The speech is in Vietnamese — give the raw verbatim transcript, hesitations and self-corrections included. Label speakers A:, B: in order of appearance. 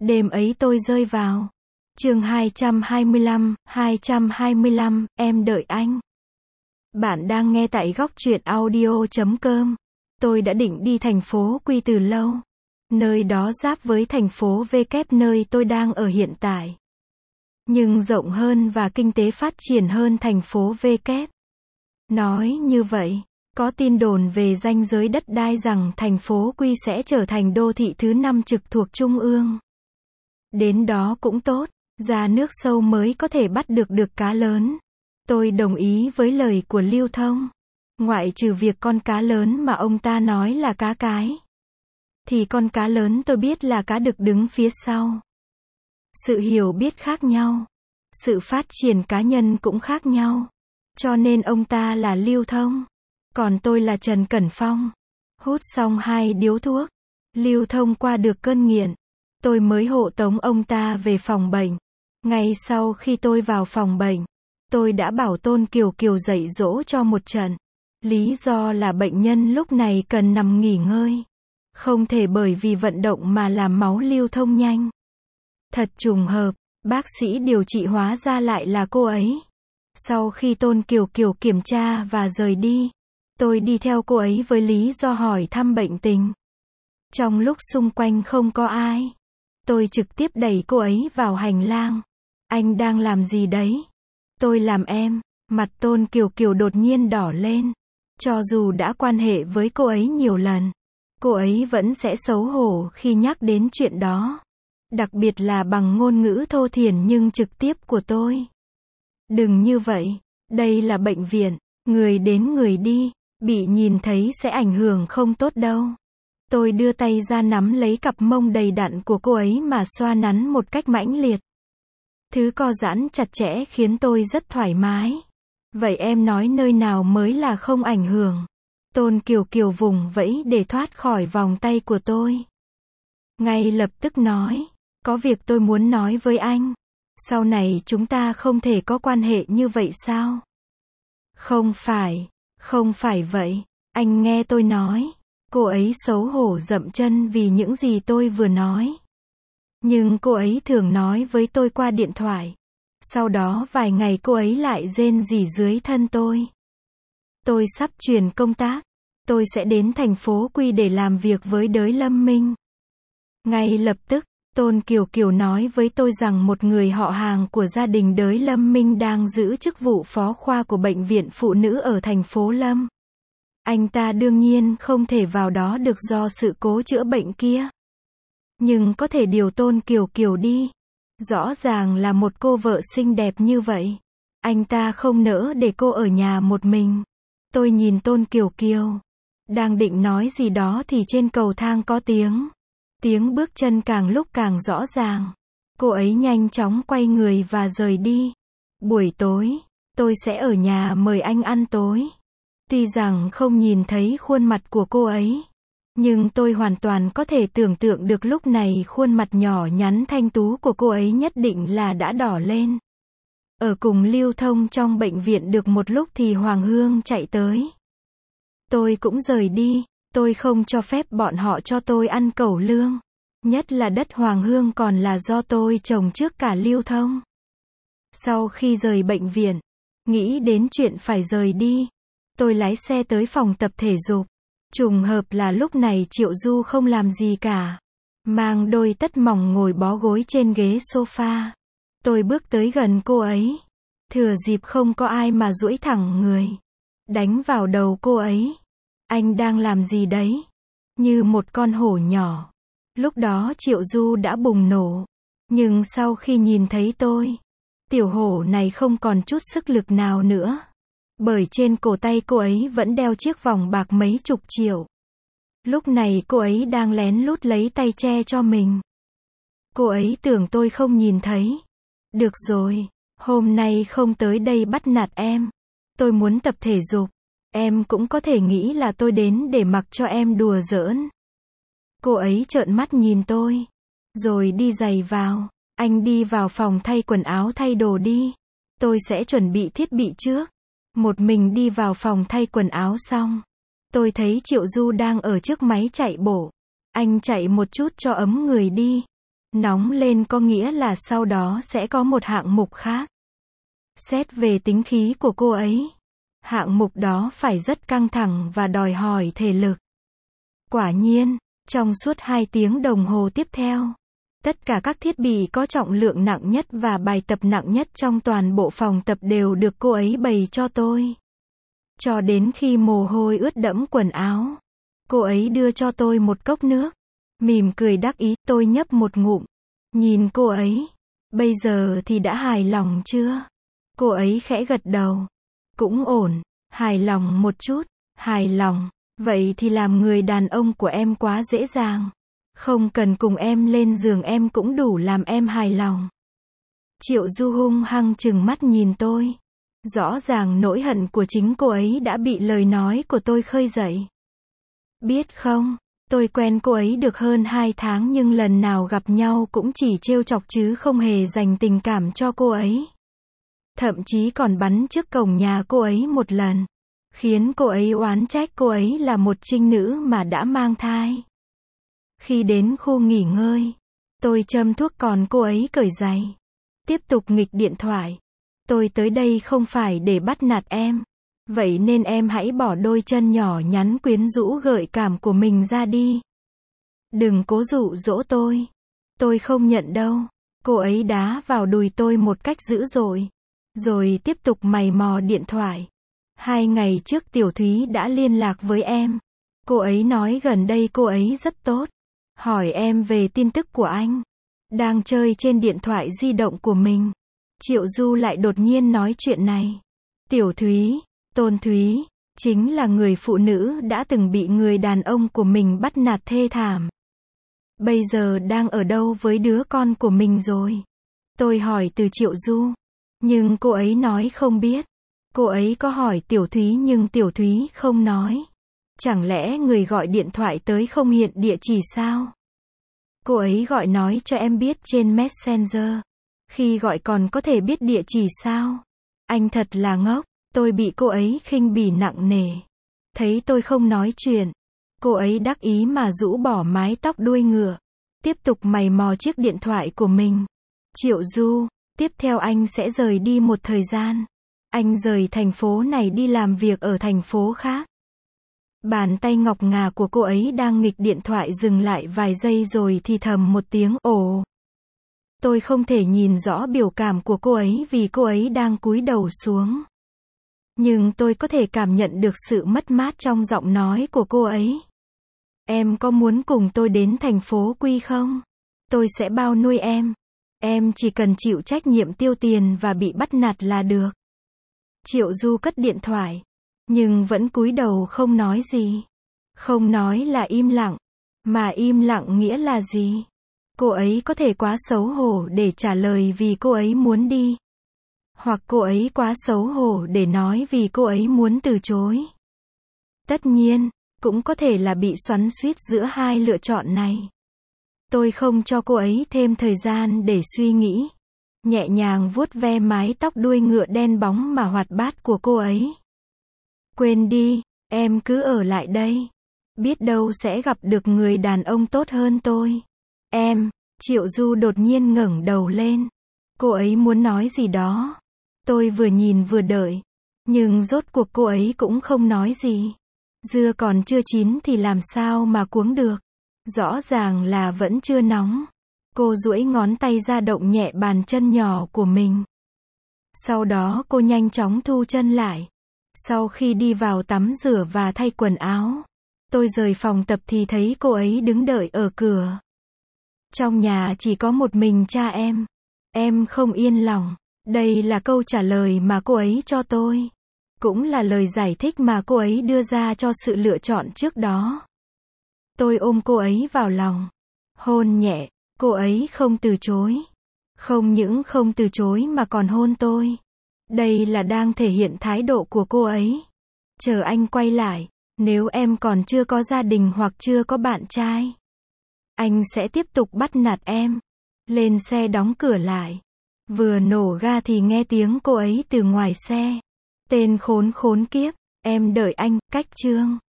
A: Đêm ấy tôi rơi vào. Chương hai trăm hai mươi lăm, hai trăm hai mươi lăm, em đợi anh. Bạn đang nghe tại góc truyện audio chấm com. Tôi đã định đi thành phố Quy từ lâu. Nơi đó giáp với thành phố V kép nơi tôi đang ở hiện tại. Nhưng rộng hơn và kinh tế phát triển hơn thành phố V kép. Nói như vậy, có tin đồn về ranh giới đất đai rằng thành phố Quy sẽ trở thành đô thị thứ năm trực thuộc Trung ương. Đến đó cũng tốt, ra nước sâu mới có thể bắt được được cá lớn. Tôi đồng ý với lời của Lưu Thông. Ngoại trừ việc con cá lớn mà ông ta nói là cá cái. Thì con cá lớn tôi biết là cá đực đứng phía sau. Sự hiểu biết khác nhau. Sự phát triển cá nhân cũng khác nhau. Cho nên ông ta là Lưu Thông. Còn tôi là Trần Cẩn Phong. Hút xong hai điếu thuốc. Lưu Thông qua được cơn nghiện. Tôi mới hộ tống ông ta về phòng bệnh. Ngay sau khi tôi vào phòng bệnh, tôi đã bảo Tôn Kiều Kiều dạy dỗ cho một trận. Lý do là bệnh nhân lúc này cần nằm nghỉ ngơi. Không thể bởi vì vận động mà làm máu lưu thông nhanh. Thật trùng hợp, bác sĩ điều trị hóa ra lại là cô ấy. Sau khi Tôn Kiều Kiều kiểm tra và rời đi, tôi đi theo cô ấy với lý do hỏi thăm bệnh tình. Trong lúc xung quanh không có ai, tôi trực tiếp đẩy cô ấy vào hành lang. Anh đang làm gì đấy? Tôi làm em. Mặt Tôn Kiều Kiều đột nhiên đỏ lên. Cho dù đã quan hệ với cô ấy nhiều lần, cô ấy vẫn sẽ xấu hổ khi nhắc đến chuyện đó. Đặc biệt là bằng ngôn ngữ thô thiển nhưng trực tiếp của tôi. Đừng như vậy, đây là bệnh viện, người đến người đi, bị nhìn thấy sẽ ảnh hưởng không tốt đâu. Tôi đưa tay ra nắm lấy cặp mông đầy đặn của cô ấy mà xoa nắn một cách mãnh liệt. Thứ co giãn chặt chẽ khiến tôi rất thoải mái. Vậy em nói nơi nào mới là không ảnh hưởng? Tôn Kiều Kiều vùng vẫy để thoát khỏi vòng tay của tôi. Ngay lập tức nói, có việc tôi muốn nói với anh. Sau này chúng ta không thể có quan hệ như vậy sao? Không phải, không phải vậy. Anh nghe tôi nói. Cô ấy xấu hổ dậm chân vì những gì tôi vừa nói. Nhưng cô ấy thường nói với tôi qua điện thoại. Sau đó vài ngày cô ấy lại rên rỉ dưới thân tôi. Tôi sắp chuyển công tác. Tôi sẽ đến thành phố Quy để làm việc với Đới Lâm Minh. Ngay lập tức, Tôn Kiều Kiều nói với tôi rằng một người họ hàng của gia đình Đới Lâm Minh đang giữ chức vụ phó khoa của bệnh viện phụ nữ ở thành phố Lâm. Anh ta đương nhiên không thể vào đó được do sự cố chữa bệnh kia. Nhưng có thể điều Tôn Kiều Kiều đi. Rõ ràng là một cô vợ xinh đẹp như vậy. Anh ta không nỡ để cô ở nhà một mình. Tôi nhìn Tôn Kiều Kiều. Đang định nói gì đó thì trên cầu thang có tiếng. Tiếng bước chân càng lúc càng rõ ràng. Cô ấy nhanh chóng quay người và rời đi. Buổi tối, tôi sẽ ở nhà mời anh ăn tối. Tuy rằng không nhìn thấy khuôn mặt của cô ấy. Nhưng tôi hoàn toàn có thể tưởng tượng được lúc này khuôn mặt nhỏ nhắn thanh tú của cô ấy nhất định là đã đỏ lên. Ở cùng Lưu Thông trong bệnh viện được một lúc thì Hoàng Hương chạy tới. Tôi cũng rời đi, tôi không cho phép bọn họ cho tôi ăn cẩu lương. Nhất là đất Hoàng Hương còn là do tôi trồng trước cả Lưu Thông. Sau khi rời bệnh viện, nghĩ đến chuyện phải rời đi, tôi lái xe tới phòng tập thể dục. Trùng hợp là lúc này Triệu Du không làm gì cả. Mang đôi tất mỏng ngồi bó gối trên ghế sofa. Tôi bước tới gần cô ấy. Thừa dịp không có ai mà duỗi thẳng người. Đánh vào đầu cô ấy. Anh đang làm gì đấy? Như một con hổ nhỏ. Lúc đó Triệu Du đã bùng nổ. Nhưng sau khi nhìn thấy tôi, tiểu hổ này không còn chút sức lực nào nữa. Bởi trên cổ tay cô ấy vẫn đeo chiếc vòng bạc mấy chục triệu. Lúc này cô ấy đang lén lút lấy tay che cho mình. Cô ấy tưởng tôi không nhìn thấy. Được rồi, hôm nay không tới đây bắt nạt em. Tôi muốn tập thể dục. Em cũng có thể nghĩ là tôi đến để mặc cho em đùa giỡn. Cô ấy trợn mắt nhìn tôi. Rồi đi giày vào. Anh đi vào phòng thay quần áo thay đồ đi. Tôi sẽ chuẩn bị thiết bị trước. Một mình đi vào phòng thay quần áo xong. Tôi thấy Triệu Du đang ở trước máy chạy bộ. Anh chạy một chút cho ấm người đi. Nóng lên có nghĩa là sau đó sẽ có một hạng mục khác. Xét về tính khí của cô ấy, hạng mục đó phải rất căng thẳng và đòi hỏi thể lực. Quả nhiên, trong suốt hai tiếng đồng hồ tiếp theo, tất cả các thiết bị có trọng lượng nặng nhất và bài tập nặng nhất trong toàn bộ phòng tập đều được cô ấy bày cho tôi. Cho đến khi mồ hôi ướt đẫm quần áo, cô ấy đưa cho tôi một cốc nước. Mỉm cười đắc ý, tôi nhấp một ngụm. Nhìn cô ấy, bây giờ thì đã hài lòng chưa? Cô ấy khẽ gật đầu. Cũng ổn, hài lòng một chút, hài lòng. Vậy thì làm người đàn ông của em quá dễ dàng. Không cần cùng em lên giường em cũng đủ làm em hài lòng. Triệu Du hung hăng trừng mắt nhìn tôi. Rõ ràng nỗi hận của chính cô ấy đã bị lời nói của tôi khơi dậy. Biết không, tôi quen cô ấy được hơn hai tháng nhưng lần nào gặp nhau cũng chỉ trêu chọc chứ không hề dành tình cảm cho cô ấy. Thậm chí còn bắn trước cổng nhà cô ấy một lần, khiến cô ấy oán trách cô ấy là một trinh nữ mà đã mang thai. Khi đến khu nghỉ ngơi, tôi châm thuốc còn cô ấy cởi giày, tiếp tục nghịch điện thoại. Tôi tới đây không phải để bắt nạt em, vậy nên em hãy bỏ đôi chân nhỏ nhắn quyến rũ gợi cảm của mình ra đi. Đừng cố dụ dỗ tôi. Tôi không nhận đâu. Cô ấy đá vào đùi tôi một cách dữ dội, rồi tiếp tục mày mò điện thoại. Hai ngày trước Tiểu Thúy đã liên lạc với em. Cô ấy nói gần đây cô ấy rất tốt. Hỏi em về tin tức của anh. Đang chơi trên điện thoại di động của mình, Triệu Du lại đột nhiên nói chuyện này. Tiểu Thúy, Tôn Thúy, chính là người phụ nữ đã từng bị người đàn ông của mình bắt nạt thê thảm. Bây giờ đang ở đâu với đứa con của mình rồi? Tôi hỏi từ Triệu Du. Nhưng cô ấy nói không biết. Cô ấy có hỏi Tiểu Thúy nhưng Tiểu Thúy không nói. Chẳng lẽ người gọi điện thoại tới không hiện địa chỉ sao? Cô ấy gọi nói cho em biết trên Messenger. Khi gọi còn có thể biết địa chỉ sao? Anh thật là ngốc. Tôi bị cô ấy khinh bỉ nặng nề. Thấy tôi không nói chuyện, cô ấy đắc ý mà rũ bỏ mái tóc đuôi ngựa, tiếp tục mày mò chiếc điện thoại của mình. Triệu Du, tiếp theo anh sẽ rời đi một thời gian. Anh rời thành phố này đi làm việc ở thành phố khác. Bàn tay ngọc ngà của cô ấy đang nghịch điện thoại dừng lại vài giây rồi thì thầm một tiếng ồ. Tôi không thể nhìn rõ biểu cảm của cô ấy vì cô ấy đang cúi đầu xuống. Nhưng tôi có thể cảm nhận được sự mất mát trong giọng nói của cô ấy. Em có muốn cùng tôi đến thành phố Quy không? Tôi sẽ bao nuôi em. Em chỉ cần chịu trách nhiệm tiêu tiền và bị bắt nạt là được. Triệu Du cất điện thoại, nhưng vẫn cúi đầu không nói gì. Không nói là im lặng, mà im lặng nghĩa là gì? Cô ấy có thể quá xấu hổ để trả lời vì cô ấy muốn đi. Hoặc cô ấy quá xấu hổ để nói vì cô ấy muốn từ chối. Tất nhiên, cũng có thể là bị xoắn xuýt giữa hai lựa chọn này. Tôi không cho cô ấy thêm thời gian để suy nghĩ. Nhẹ nhàng vuốt ve mái tóc đuôi ngựa đen bóng mà hoạt bát của cô ấy. Quên đi, em cứ ở lại đây. Biết đâu sẽ gặp được người đàn ông tốt hơn tôi. Em, Triệu Du đột nhiên ngẩng đầu lên. Cô ấy muốn nói gì đó. Tôi vừa nhìn vừa đợi. Nhưng rốt cuộc cô ấy cũng không nói gì. Dưa còn chưa chín thì làm sao mà cuống được. Rõ ràng là vẫn chưa nóng. Cô duỗi ngón tay ra động nhẹ bàn chân nhỏ của mình. Sau đó cô nhanh chóng thu chân lại. Sau khi đi vào tắm rửa và thay quần áo, tôi rời phòng tập thì thấy cô ấy đứng đợi ở cửa. Trong nhà chỉ có một mình cha em. Em không yên lòng. Đây là câu trả lời mà cô ấy cho tôi. Cũng là lời giải thích mà cô ấy đưa ra cho sự lựa chọn trước đó. Tôi ôm cô ấy vào lòng. Hôn nhẹ. Cô ấy không từ chối. Không những không từ chối mà còn hôn tôi. Đây là đang thể hiện thái độ của cô ấy. Chờ anh quay lại. Nếu em còn chưa có gia đình hoặc chưa có bạn trai, anh sẽ tiếp tục bắt nạt em. Lên xe đóng cửa lại. Vừa nổ ga thì nghe tiếng cô ấy từ ngoài xe. Tên khốn khốn kiếp. Em đợi anh, cách chương.